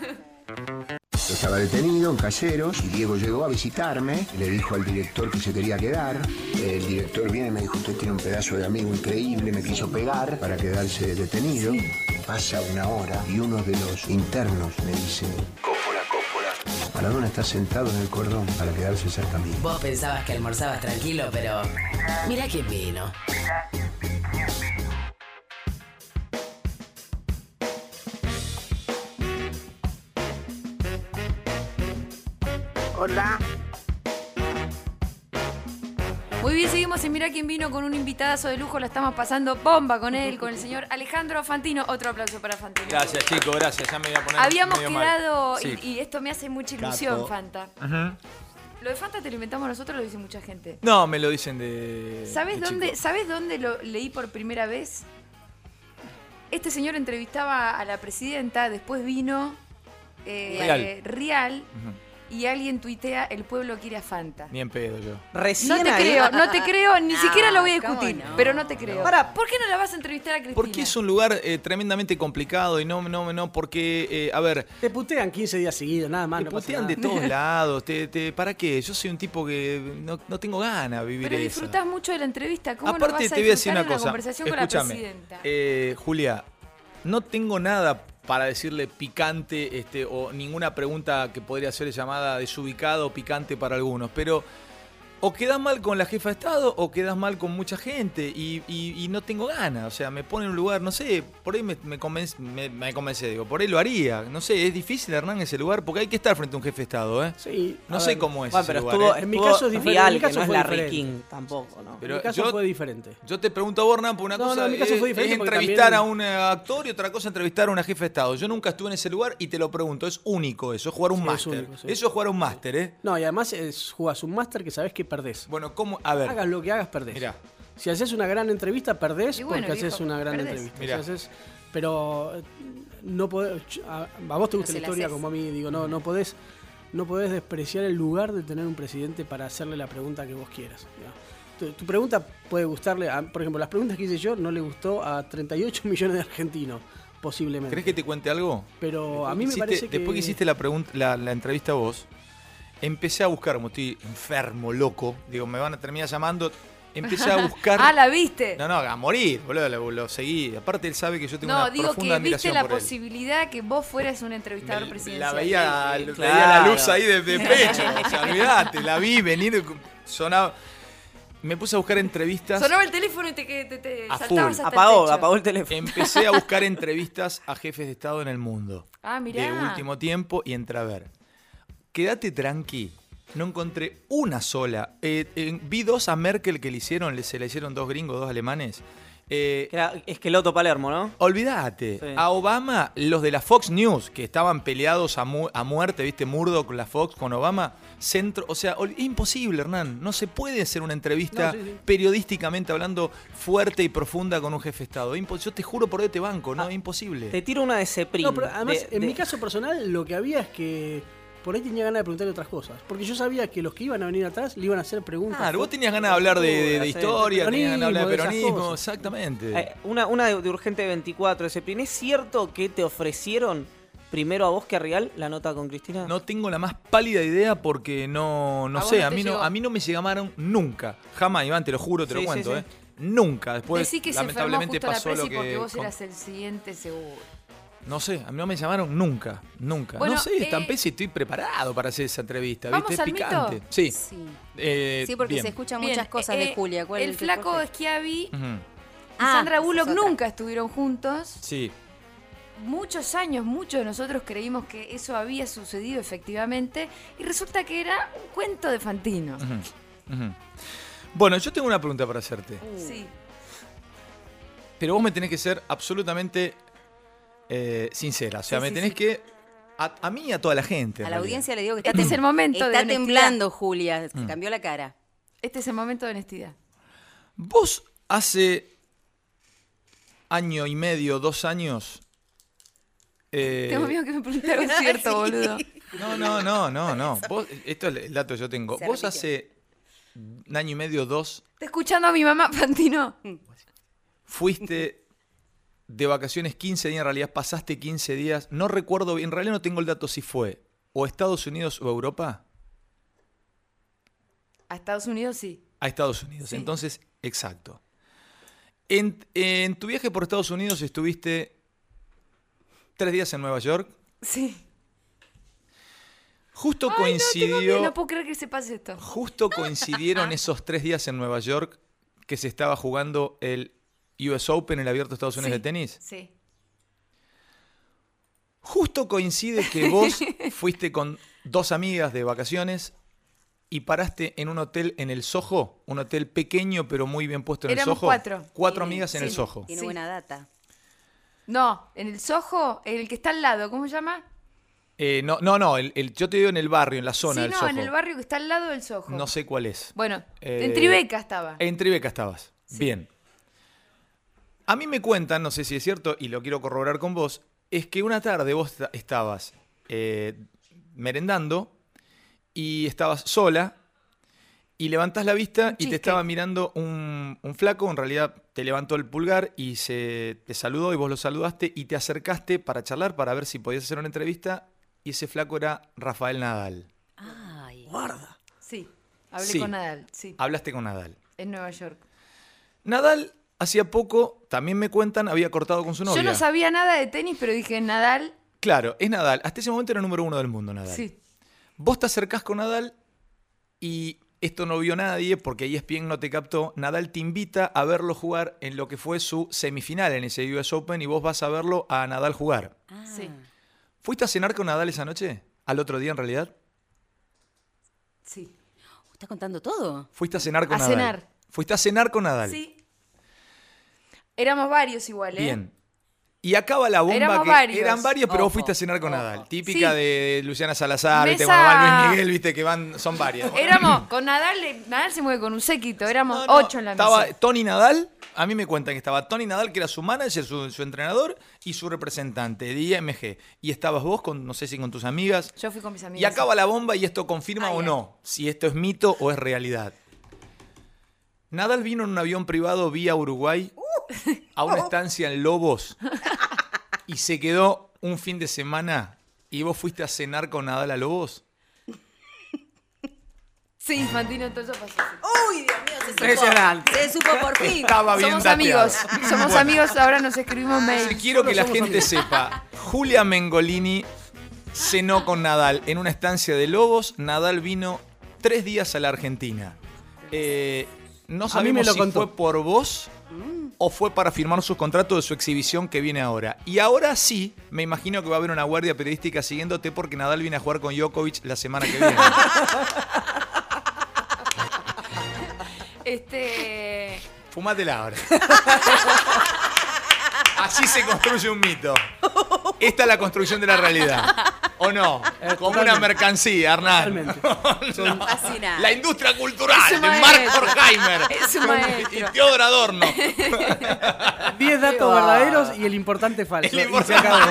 Yo estaba detenido en Caseros y Diego llegó a visitarme, le dijo al director que se quería quedar. El director viene y me dijo, usted tiene un pedazo de amigo increíble, me quiso pegar para quedarse detenido. Pasa una hora y uno de los internos me dice, Coppola, Coppola, Maradona está sentado en el cordón para quedarse cerca mío. Vos pensabas que almorzabas tranquilo, pero mirá quién vino. Hola. Muy Muy bien, seguimos en Mirá quién vino con un invitadazo de lujo. La estamos pasando bomba con él, con el señor Alejandro Fantino. Otro aplauso para Fantino. Gracias, chicos, gracias. Ya me voy a poner Habíamos medio mal. quedado, Sí. y, y esto me hace mucha ilusión, Capo. Fanta. Ajá. Lo de Fanta te lo inventamos nosotros, lo dice mucha gente. No, me lo dicen de. ¿Sabes de dónde, chico. ¿Sabes dónde lo leí por primera vez? Este señor entrevistaba a la presidenta, después vino eh, Real. eh, Real Ujú. y alguien tuitea el pueblo quiere a Fanta. Ni en pedo yo. Recién No te ahí- creo, no te creo, ni No, siquiera lo voy a ¿cómo discutir, no? pero no te creo. Pará. ¿Por qué no la vas a entrevistar a Cristina? Porque es un lugar eh, tremendamente complicado y no, no, no, porque, eh, a ver, Te putean quince días seguidos, nada más. te no pasa putean de nada. todos lados. Te, te- ¿Para qué? Yo soy un tipo que no, no tengo ganas de vivir Pero eso. disfrutás mucho de la entrevista, ¿cómo no Aparte, vas a te voy a decir disfrutar una de una cosa. conversación Escúchame, con la presidenta? eh, Julia, no tengo nada para decirle picante este, o ninguna pregunta que podría ser llamada desubicada o picante para algunos, pero o quedas mal con la jefa de Estado o quedas mal con mucha gente y, y- y no tengo ganas, o sea, me pone en un lugar, no sé, por ahí me, me, convence, me, me convence, digo, por ahí lo haría, no sé, es difícil, Hernán, ese lugar, porque hay que estar frente a un jefe de Estado, ¿eh? Sí, No a sé ver, cómo es Bueno, ese pero lugar, estuvo, ¿eh? En mi estuvo caso es diferente, Real, en mi que caso no es fue la diferente. King tampoco, ¿no? Pero en mi caso yo- fue diferente. Yo te pregunto a vos, Hernán, porque una No, cosa no, en mi caso es, fue diferente es porque entrevistar también- a un eh, actor y otra cosa entrevistar a una jefe de Estado. Yo nunca estuve en ese lugar y te lo pregunto, es único eso, es jugar un Sí, es máster. único, sí. Eso es jugar un máster, ¿eh? No, y además es, jugás un máster que sabés que perdés. Bueno, ¿cómo? A ver, Hagas lo que hagas, perdés. mirá, Si haces una gran entrevista, perdés Y bueno, porque haces viejo, una gran perdés. entrevista. Mirá. Si haces- pero eh, no podés, a, a vos te gusta se la la historia haces. como a mí, digo, no, no podés, no podés despreciar el lugar de tener un presidente para hacerle la pregunta que vos quieras. ¿no? Tu, tu pregunta puede gustarle, a- por ejemplo, las preguntas que hice yo no le gustó a treinta y ocho millones de argentinos, posiblemente. ¿querés que te cuente algo? Pero a Después mí que me hiciste- parece que... Después que hiciste la, pregunta, la, la entrevista a vos, empecé a buscar, como estoy enfermo, loco, digo, me van a terminar llamando, empecé a buscar... Ah, ¿la viste? No, no, a morir, boludo, lo, lo seguí. Aparte él sabe que yo tengo No, una digo profunda que viste admiración la por él. posibilidad que vos fueras un entrevistador Me- presidencial. La veía, Sí, sí, veía claro. la luz ahí de, de pecho. O sea, olvidate, la vi venir, sonaba. Me puse a buscar entrevistas. Sonaba el teléfono y te, te, te, te A saltabas full. hasta el Apagó, techo. apagó el teléfono. Empecé a buscar entrevistas a jefes de Estado en el mundo. Ah, mirá. De último tiempo y entré a ver. Quédate tranqui. No encontré una sola. Eh, eh, vi dos a Merkel que le hicieron, le- se le hicieron dos gringos, dos alemanes. Eh, Que era Esqueloto Palermo, ¿no? Olvídate, Sí. a Obama, los de la Fox News, que estaban peleados a, mu- a muerte, ¿viste? Murdoch con la Fox, con Obama, centro, o sea, ol- es imposible, Hernán, no se puede hacer una entrevista No, sí, sí. periodísticamente hablando fuerte y profunda con un jefe de Estado. Impo- Yo te juro por ahí te banco, ¿no? Es imposible. Te tiro una de Ceprin. No, pero además, de- en de- mi caso personal, lo que había es que por ahí tenía ganas de preguntarle otras cosas. Porque yo sabía que los que iban a venir atrás le iban a hacer preguntas. Claro, vos tenías ganas de hablar de, de- de Sí, historia, de tenías ganas de hablar de peronismo, de esas peronismo, cosas. exactamente. Eh, una, una de, de Urgente veinticuatro de Ceprin. ¿Es cierto que te ofrecieron primero a vos que a Real la nota con Cristina? No tengo la más pálida idea porque no, no ¿A vos sé, no a te mí no, llegó? a mí no me llamaron nunca. Jamás, Iván, te lo juro, te Sí, lo sí, cuento, sí. ¿eh? Nunca. Después, Decí que se enfermó lamentablemente justo la pasó lo presi que. porque vos con- eras el siguiente seguro. No sé, a mí no me llamaron nunca, nunca. Bueno, no sé, eh, Stampé si estoy preparado para hacer esa entrevista, ¿vamos ¿viste? Es al mito? picante. Sí. Sí. Eh, Sí, porque bien. se escuchan Bien, muchas cosas eh, de Julia. ¿Cuál el es el flaco corte? Schiavi Ujú. y Ah, Sandra esa Bullock es otra. nunca estuvieron juntos. Sí. Muchos años, muchos de nosotros creímos que eso había sucedido efectivamente y resulta que era un cuento de Fantino. Ujú, ujú. Bueno, yo tengo una pregunta para hacerte. Sí. Pero vos me tenés que ser absolutamente eh, sincera. O sea, Sí, me sí, tenés sí. que. A, a mí y a toda la gente. A en la realidad. audiencia le digo que Este está, es el momento de está honestidad. temblando, Julia. Se Mm. cambió la cara. Este es el momento de honestidad. Vos hace año y medio, dos años. eh, Tengo miedo que me pregunte algo cierto, Sí. boludo. No, no, no, no, no. Vos, esto es el dato que yo tengo. Se Vos repitió. hace un año y medio, dos, ¿Está escuchando a mi mamá, Fantino? fuiste de vacaciones quince días, en realidad pasaste quince días. No recuerdo bien, en realidad no tengo el dato si fue o Estados Unidos o Europa. A Estados Unidos sí. A Estados Unidos. Sí. Entonces, exacto. En, en tu viaje por Estados Unidos estuviste tres días en Nueva York. Sí. Justo Ay, no, tengo coincidió. miedo, no puedo creer que se pase esto. Justo coincidieron esos tres días en Nueva York que se estaba jugando el U S Open, el Abierto de Estados Unidos Sí, de tenis. Sí. Justo coincide que vos fuiste con dos amigas de vacaciones y paraste en un hotel en el Soho, un hotel pequeño pero muy bien puesto en Éramos el Soho. cuatro. Cuatro Sí, amigas en sí. el Soho. Tiene Sí. buena data. No, en el Soho, el que está al lado, ¿cómo se llama? Eh, no, no, no, el, el- yo te digo en el barrio, en la zona sí, del no, Soho. en el barrio que está al lado del Soho. No sé cuál es. Bueno, Eh, en Tribeca estaba. En Tribeca estabas. Bien. A mí me cuentan, no sé si es cierto, y lo quiero corroborar con vos, es que una tarde vos esta- estabas eh, merendando y estabas sola y levantás la vista y chiste. te estaba mirando un, un flaco, en realidad te levantó el pulgar y se te saludó y vos lo saludaste y te acercaste para charlar, para ver si podías hacer una entrevista y ese flaco era Rafael Nadal. Ay. Guarda. Sí, hablé Sí. con Nadal, sí, Hablaste con Nadal. en Nueva York. Nadal, hacía poco, también me cuentan, había cortado con su novia. Yo no sabía nada de tenis, pero dije Nadal, Claro, es Nadal. Hasta ese momento era el número uno del mundo, Nadal. sí. Vos te acercás con Nadal y esto no vio nadie porque E S P N no te captó. Nadal te invita a verlo jugar en lo que fue su semifinal en ese U S Open y vos vas a verlo a Nadal jugar. Ah. Sí. ¿Fuiste a cenar con Nadal esa noche? ¿Al otro día en realidad? Sí. ¿Estás contando todo? ¿Fuiste a cenar con A Nadal? cenar. ¿Fuiste a cenar con Nadal? Sí. Éramos varios igual, ¿eh? Bien. Y acaba la bomba Éramos que varios. eran varios, pero vos Ojo, fuiste a cenar con ojo. Nadal. Típica Sí. de Luciana Salazar, viste, Mesa- cuando va Luis Miguel, viste que van, son varias. Éramos, con Nadal, eh, Nadal se mueve con un séquito, éramos No, no, ocho en la estaba mesa. Tony Nadal, a mí me cuentan que estaba Tony Nadal, que era su manager, su, su entrenador y su representante de I M G. Y estabas vos, con no sé si con tus amigas. Yo fui con mis amigas. Y acaba la bomba y esto confirma Ay, o ay. no, si esto es mito o es realidad. Nadal vino en un avión privado vía Uruguay a una estancia en Lobos y se quedó un fin de semana y vos fuiste a cenar con Nadal a Lobos. Sí, Fantino, todo eso pasó. así. Uy, Dios mío, se supo. Impresionante. Se supo por fin. Estaba bien Somos dateado. amigos, somos Bueno. amigos, ahora nos escribimos mail. Quiero que la gente sepa, Julia Mengolini cenó con Nadal en una estancia de Lobos. Nadal vino tres días a la Argentina. Eh, no A mí sabemos me lo si contó. fue por vos o fue para firmar su contrato de su exhibición que viene ahora. Y ahora sí, me imagino que va a haber una guardia periodística siguiéndote porque Nadal viene a jugar con Djokovic la semana que viene. Este. Fumátela ahora. Así se construye un mito. Esta es la construcción de la realidad. ¿O no? Como una mercancía, Hernán. Totalmente. No. Fascinante. La industria cultural Es un de Mark maestro. Horkheimer Es un y maestro. Teodoro Adorno. Diez datos verdaderos y el importante falso. El Y se importante. acabó.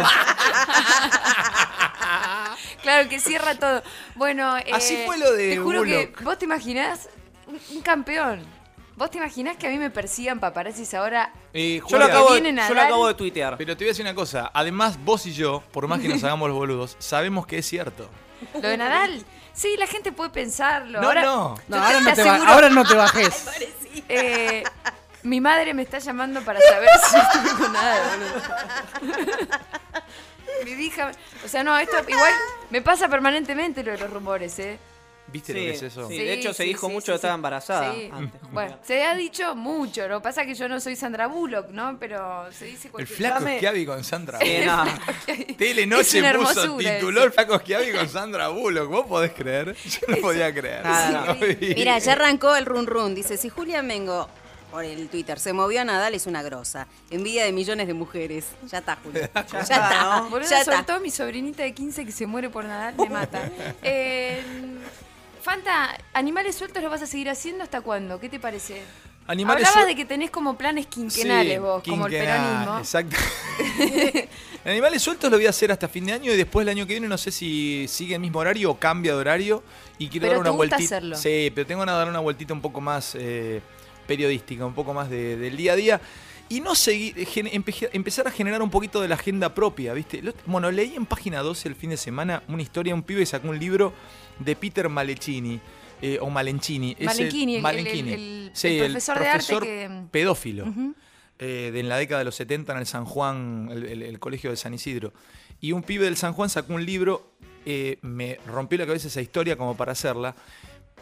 Claro, que cierra todo. Bueno, eh, Así fue lo de te juro Bullock. que vos te imaginás un, un campeón. ¿Vos te imaginás que a mí me persigan paparazzis ahora? Eh, Yo lo, Julia, acabo de, viene yo lo Nadal. acabo de tuitear. pero te voy a decir una cosa. Además, vos y yo, por más que nos hagamos los boludos, sabemos que es cierto. ¿Lo de Nadal? Sí, la gente puede pensarlo. No, ahora, no. No, yo ahora no te, ba- aseguro, ahora no te bajes. eh, mi madre me está llamando para saber si estuve con Nadal, boludo. Mi hija... O sea, no, esto igual me pasa permanentemente lo de los rumores, ¿eh? ¿Viste Sí, lo que es eso? sí. Sí, de hecho, se sí, dijo sí, mucho sí, que estaba sí. embarazada Sí. antes. Bueno, se ha dicho mucho. Lo que pasa es que yo no soy Sandra Bullock, ¿no? Pero se dice El cualquier flaco Dame- Schiavi con Sandra Sí, Bullock. no. Telenoche Es una puso, hermosura tituló ese. el flaco Schiavi con Sandra Bullock. ¿Vos podés creer? Yo no podía creer. Nada, no. Mira, ya arrancó el run run. Dice, si Julia Mengo, por el Twitter, se movió a Nadal, es una grosa. Envidia de millones de mujeres. Ya está, Julia. Ya, está, está. ¿no? Boludo, Ya sobre está. todo mi sobrinita de quince que se muere por Nadal me mata. Eh, Fanta, ¿animales sueltos lo vas a seguir haciendo hasta cuándo? ¿Qué te parece? Animales Hablabas suel- de que tenés como planes quinquenales Sí, vos, como el quinquenal, peronismo. Exacto. Animales sueltos lo voy a hacer hasta fin de año y después el año que viene no sé si sigue el mismo horario o cambia de horario y quiero Pero dar una te gusta vueltita. hacerlo. Sí, pero tengo que dar una vueltita un poco más eh, periodística, un poco más de- del día a día. Y no seguir, gen- empe- empezar a generar un poquito de la agenda propia, ¿viste? Lo- Bueno, leí en página doce el fin de semana una historia, un pibe sacó un libro de Peter Malecchini. eh, o Malencini. Es el- Malenchini, el- el- Malenchini. el- el Sí, profesor de arte profesor que- pedófilo. Ujú. eh, de en la década de los setenta en el San Juan, el, el- el colegio de San Isidro. Y un pibe del San Juan sacó un libro, eh, me rompió la cabeza esa historia como para hacerla,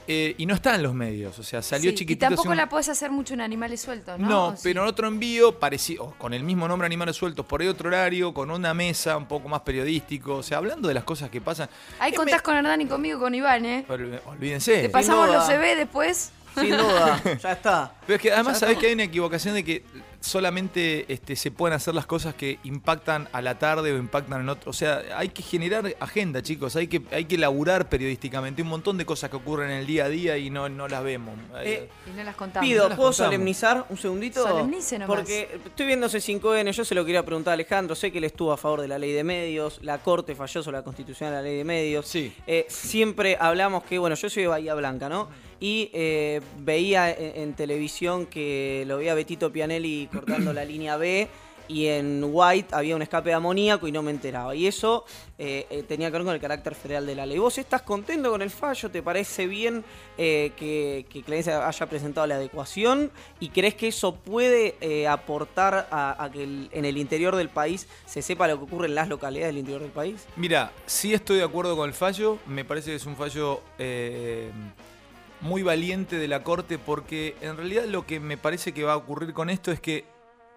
eh, y no está en los medios. O sea, salió Sí, chiquitito. y tampoco un... la podés hacer mucho en Animales Sueltos, ¿no? No, ¿O sí? pero en otro envío, parecido, con el mismo nombre Animales Sueltos, por ahí otro horario, con una mesa un poco más periodístico. O sea, hablando de las cosas que pasan. Ahí Es contás me- con Hernán y conmigo, con Iván, ¿eh? Ol- Olvídense. Te pasamos duda. los C V después. Sin duda, ya está. Pero es que además sabés que hay una equivocación de que solamente este, se pueden hacer las cosas que impactan a la tarde o impactan en otro. O sea, hay que generar agenda, chicos. Hay que, hay que laburar periodísticamente. Hay un montón de cosas que ocurren en el día a día y no, no las vemos. Eh, Y no las contamos. Pido, no las ¿puedo contamos. solemnizar un segundito? Solemnice nomás. Porque estoy viendo C cinco N, yo se lo quería preguntar a Alejandro, sé que él estuvo a favor de la ley de medios, la Corte falló sobre la Constitución de la ley de medios. Sí. Eh, siempre hablamos que, bueno, yo soy de Bahía Blanca, ¿no? Y eh, veía en, en televisión que lo veía Betito Pianelli cortando la línea B y en White había un escape de amoníaco y no me enteraba. Y eso eh, eh, tenía que ver con el carácter federal de la ley. ¿Vos estás contento con el fallo? ¿Te parece bien eh, que, que Clemencia haya presentado la adecuación? ¿Y crees que eso puede eh, aportar a, a que el- en el interior del país se sepa lo que ocurre en las localidades del interior del país? Mira, sí estoy de acuerdo con el fallo. Me parece que es un fallo eh, muy valiente de la Corte porque en realidad lo que me parece que va a ocurrir con esto es que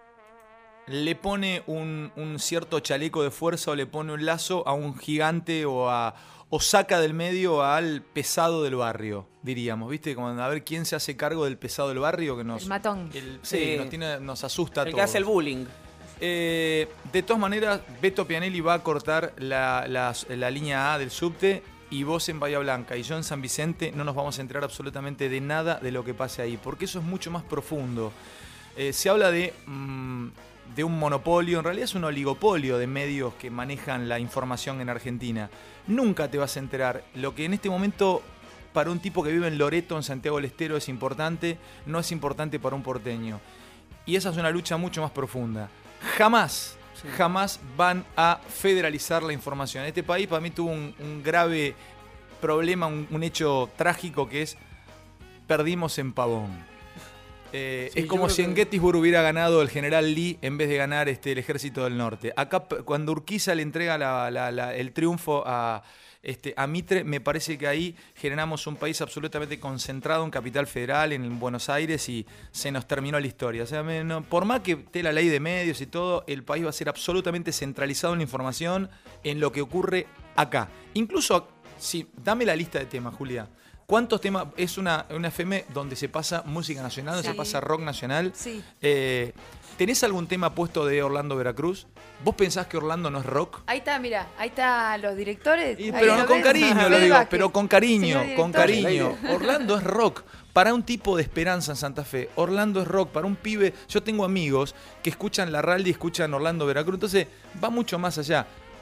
le pone un, un cierto chaleco de fuerza o le pone un lazo a un gigante o, a, o saca del medio al pesado del barrio, diríamos. ¿Viste? Como a ver quién se hace cargo del pesado del barrio que nos... El matón. el- sí, Sí. Nos, tiene, nos asusta a El que todos. hace el bullying. Eh, de todas maneras, Beto Pianelli va a cortar la, la- la línea A del subte y vos en Bahía Blanca y yo en San Vicente no nos vamos a enterar absolutamente de nada de lo que pase ahí, porque eso es mucho más profundo. Eh, se habla de, mm, de un monopolio, en realidad es un oligopolio de medios que manejan la información en Argentina. Nunca te vas a enterar. Lo que en este momento para un tipo que vive en Loreto, en Santiago del Estero, es importante, no es importante para un porteño. Y esa es una lucha mucho más profunda. Jamás, jamás van a federalizar la información. Este país para mí tuvo un, un grave problema, un, un hecho trágico que es perdimos en Pavón. Eh, Sí, es yo como creo si en que- Gettysburg hubiera ganado el general Lee en vez de ganar este, el ejército del norte. Acá p- cuando Urquiza le entrega la- la- la- el triunfo a, este, a Mitre, me parece que ahí generamos un país absolutamente concentrado en Capital Federal, en Buenos Aires, y se nos terminó la historia. O sea, me- no- por más que esté la ley de medios y todo, el país va a ser absolutamente centralizado en la información, en lo que ocurre acá. Incluso, sí, dame la lista de temas, Julia. ¿Cuántos temas? Es una, una F M donde se pasa música nacional, donde Sí. se pasa rock nacional. Sí. Eh, ¿Tenés algún tema puesto de Orlando Veracruz? ¿Vos pensás que Orlando no es rock? Ahí está, mira, ahí está los directores. Y- ahí pero lo con ves. cariño lo Fede digo, Vázquez. pero con cariño, Señor con director. cariño. Orlando es rock. Para un tipo de esperanza en Santa Fe, Orlando es rock. Para un pibe, yo tengo amigos que escuchan la Raldi y escuchan Orlando Veracruz. Entonces, va mucho más allá.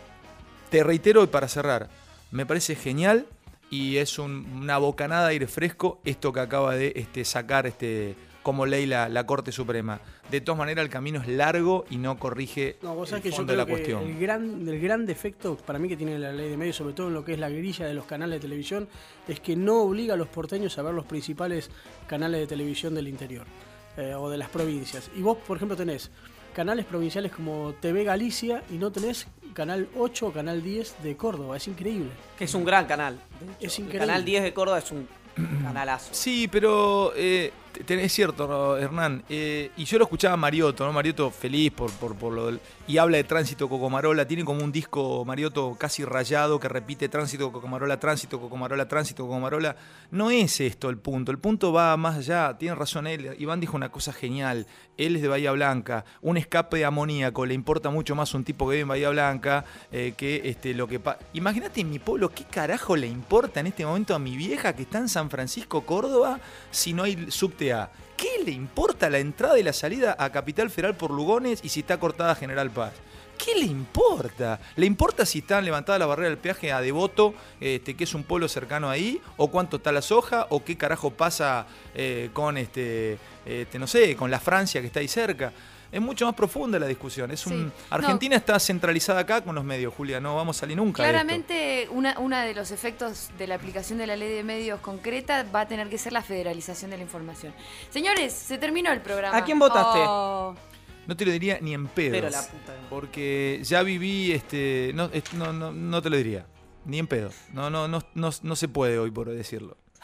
Te reitero, y para cerrar, me parece genial y es un- una bocanada de aire fresco esto que acaba de este, sacar este, como ley la, la Corte Suprema. De todas maneras, el camino es largo y no corrige No, vos el sabés que yo fondo de creo la que cuestión. el gran, el gran defecto para mí que tiene la ley de medios, sobre todo en lo que es la grilla de los canales de televisión, es que no obliga a los porteños a ver los principales canales de televisión del interior eh, o de las provincias. Y vos, por ejemplo, tenés canales provinciales como T V Galicia y no tenés Canal ocho o Canal diez de Córdoba. Es increíble. Que es un gran canal. de hecho. Es El increíble. Canal diez de Córdoba es un canalazo. Sí, pero eh, te- te- es cierto, ¿no, Hernán? Eh, y yo lo escuchaba a Mariotto, ¿no? Mariotto feliz por, por, por lo del... Y habla de Tránsito Cocomarola, tiene como un disco Mariotto casi rayado que repite Tránsito Cocomarola, Tránsito Cocomarola, Tránsito Cocomarola. No es esto el punto, el punto va más allá, tiene razón él. Iván dijo una cosa genial, él es de Bahía Blanca, un escape de amoníaco, le importa mucho más un tipo que vive en Bahía Blanca eh, que este, lo que pasa. Imagínate en mi pueblo, ¿qué carajo le importa en este momento a mi vieja que está en San Francisco, Córdoba, si no hay subte A? ¿Qué le importa la entrada y la salida a Capital Federal por Lugones y si está cortada General Paz? ¿Qué le importa? ¿Le importa si están levantadas la barrera del peaje a Devoto, este, que es un pueblo cercano ahí? ¿O cuánto está la soja? ¿O qué carajo pasa eh, con, este, este, no sé, con la Francia que está ahí cerca? Es mucho más profunda la discusión. Es un... Sí. Argentina está centralizada acá con los medios, Julia. No vamos a salir nunca de esto. Claramente, una, una de los efectos de la aplicación de la ley de medios concreta va a tener que ser la federalización de la información. Señores, se terminó el programa. ¿A quién votaste? Oh. No te lo diría ni en pedo. Pero la puta. Porque ya viví, este, no, es- no, no, no te lo diría. Ni en pedo. No, no, no, no, no se puede hoy por decirlo.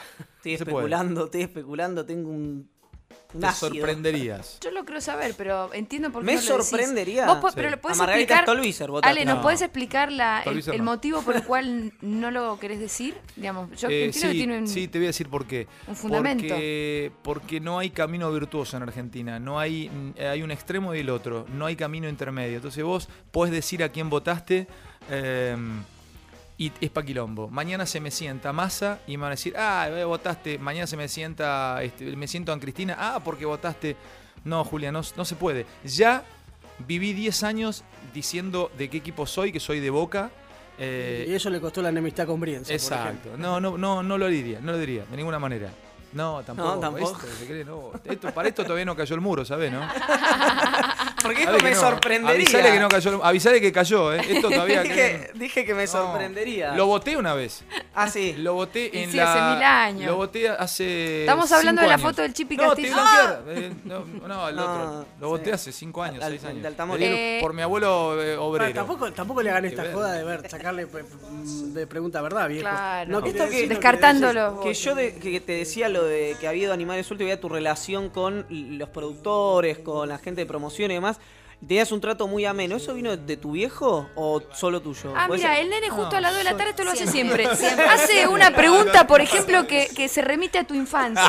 Estoy No se puede. especulando, estoy especulando, tengo un, un Te ácido. sorprenderías. Yo lo quiero saber, pero entiendo por qué Me no lo decís. sorprendería. Vos, po- Sí. pero lo podés A Margarita explicar. Stolbizer, votaste. Ale, ¿nos No. podés explicar la, el, Stolbizer el no. motivo por el cual no lo querés decir? Digamos, yo Eh, entiendo que sí, tiene un... sí, te voy a decir por qué. un fundamento. Porque, porque no hay camino virtuoso en Argentina. No hay, hay un extremo y el otro. No hay camino intermedio. Entonces vos podés decir a quién votaste eh, y es pa' quilombo. Mañana se me sienta Massa y me van a decir, ah, eh, votaste. Mañana se me sienta, este, me siento a Cristina. Ah, porque votaste. No, Julia, no, no se puede. Ya viví diez años diciendo de qué equipo soy, que soy de Boca. Eh, Y eso le costó la enemistad con Brienza, por Exacto. ejemplo. No, no, no, no lo diría, no lo diría, de ninguna manera. No, tampoco. No, tampoco. Esto, ¿se cree? No. Esto- para esto todavía no cayó el muro, ¿sabes? ¿No? Porque Sabe esto que me no. sorprendería. Avisale que no cayó, el- avisale que cayó, ¿eh? Esto todavía dije, dije que me No. sorprendería. Lo voté una vez. Ah, sí. Lo voté Y en sí, la. hace mil años. Lo voté hace. Estamos hablando cinco de la años. foto del Chipi No, te Castillo. blanquear. Eh, no, no, el No, otro. Lo voté sí. hace cinco años, Al- seis años. de Altamoria. Eh, Eh, Por mi abuelo eh, Bueno, obrero. tampoco, tampoco le hagan esta Que ver. joda de ver, sacarle pues, de pregunta verdad, viejo. Claro. No quiere Esto que- decir lo Descartándolo. Que yo de- que te decía lo de que había ido a Animales Sueltos y veía tu relación con los productores, con la gente de promoción y demás. ¿Tenías un trato muy ameno? ¿Eso vino de tu viejo o solo tuyo? Ah, Puede mira, ser- el nene justo No, a las dos de la soy- tarde esto lo hace Siempre, siempre. siempre. Hace una pregunta, por ejemplo, que, que se remite a tu infancia.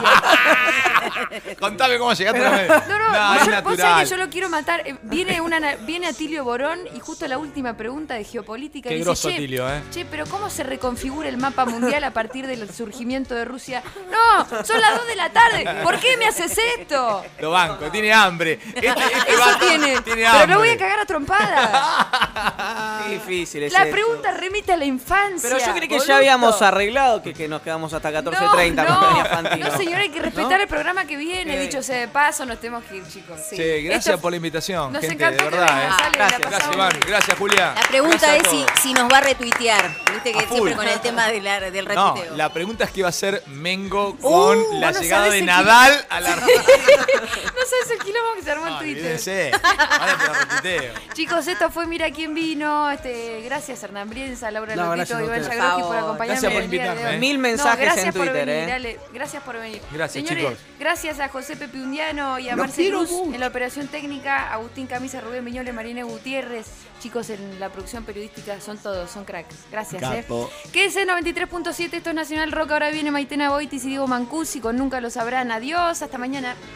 Contame cómo llegaste a la No, no, es yo, vos natural. sabés que yo lo quiero matar. Eh, Viene, una, na- viene Atilio Borón y justo la última pregunta de geopolítica Qué dice, grosso che, Atilio, ¿eh? che, pero ¿cómo se reconfigura el mapa mundial a partir del surgimiento de Rusia? No, son las dos de la tarde. ¿Por qué me haces esto? Lo banco, tiene hambre. Este, este Eso vato tiene. tiene Pero hambre. lo voy a cagar a trompadas. Qué difícil es La esto. pregunta remite a la infancia. Pero yo creí que boludo. ya habíamos arreglado que, que nos quedamos hasta catorce treinta no, cuando no, venía Fantino. no, señor, hay que respetar el programa que viene. Ok. Dicho sea de paso, nos tenemos que ir, chicos. Sí, gracias Esto- por la invitación, Nos gente, encantó de que verdad. vengas, ¿eh? Ale, la Gracias. Gracias, pasamos Iván. bien. Gracias, Julia. La pregunta Gracias a es si, todos. si nos va a retuitear. Viste que A full. siempre con el tema de la- del No, retuiteo. la pregunta es qué va a hacer Mengo con Uh, la vos no llegada sabés de el Nadal a la No sabes el quilombo que se armó en No, Twitter. olvídense. Ahora te la retuiteo. Chicos, esto fue Mira quién vino. Este, gracias Hernán Brienza, Laura No, Lotito, gracias a Iván ustedes. Yagroski por Por favor. acompañarme. Gracias por el día de invitarme, hoy. ¿eh? Mil No, mensajes gracias en por Twitter, venir, ¿eh? Ale, gracias por venir. Gracias, Señores, chicos. gracias a José Pepe Undiano y a Los Marcel quiero Cruz mucho. en la operación técnica, Agustín Camisa, Rubén Miñoles, Marina Gutiérrez. Chicos, en la producción periodística son todos, son cracks. Gracias, Capo. eh. Quédense en noventa y tres punto siete, esto es Nacional Rock. Ahora viene Maitena Boitis y Diego Mancusi con Nunca Lo Sabrán. Adiós, hasta mañana.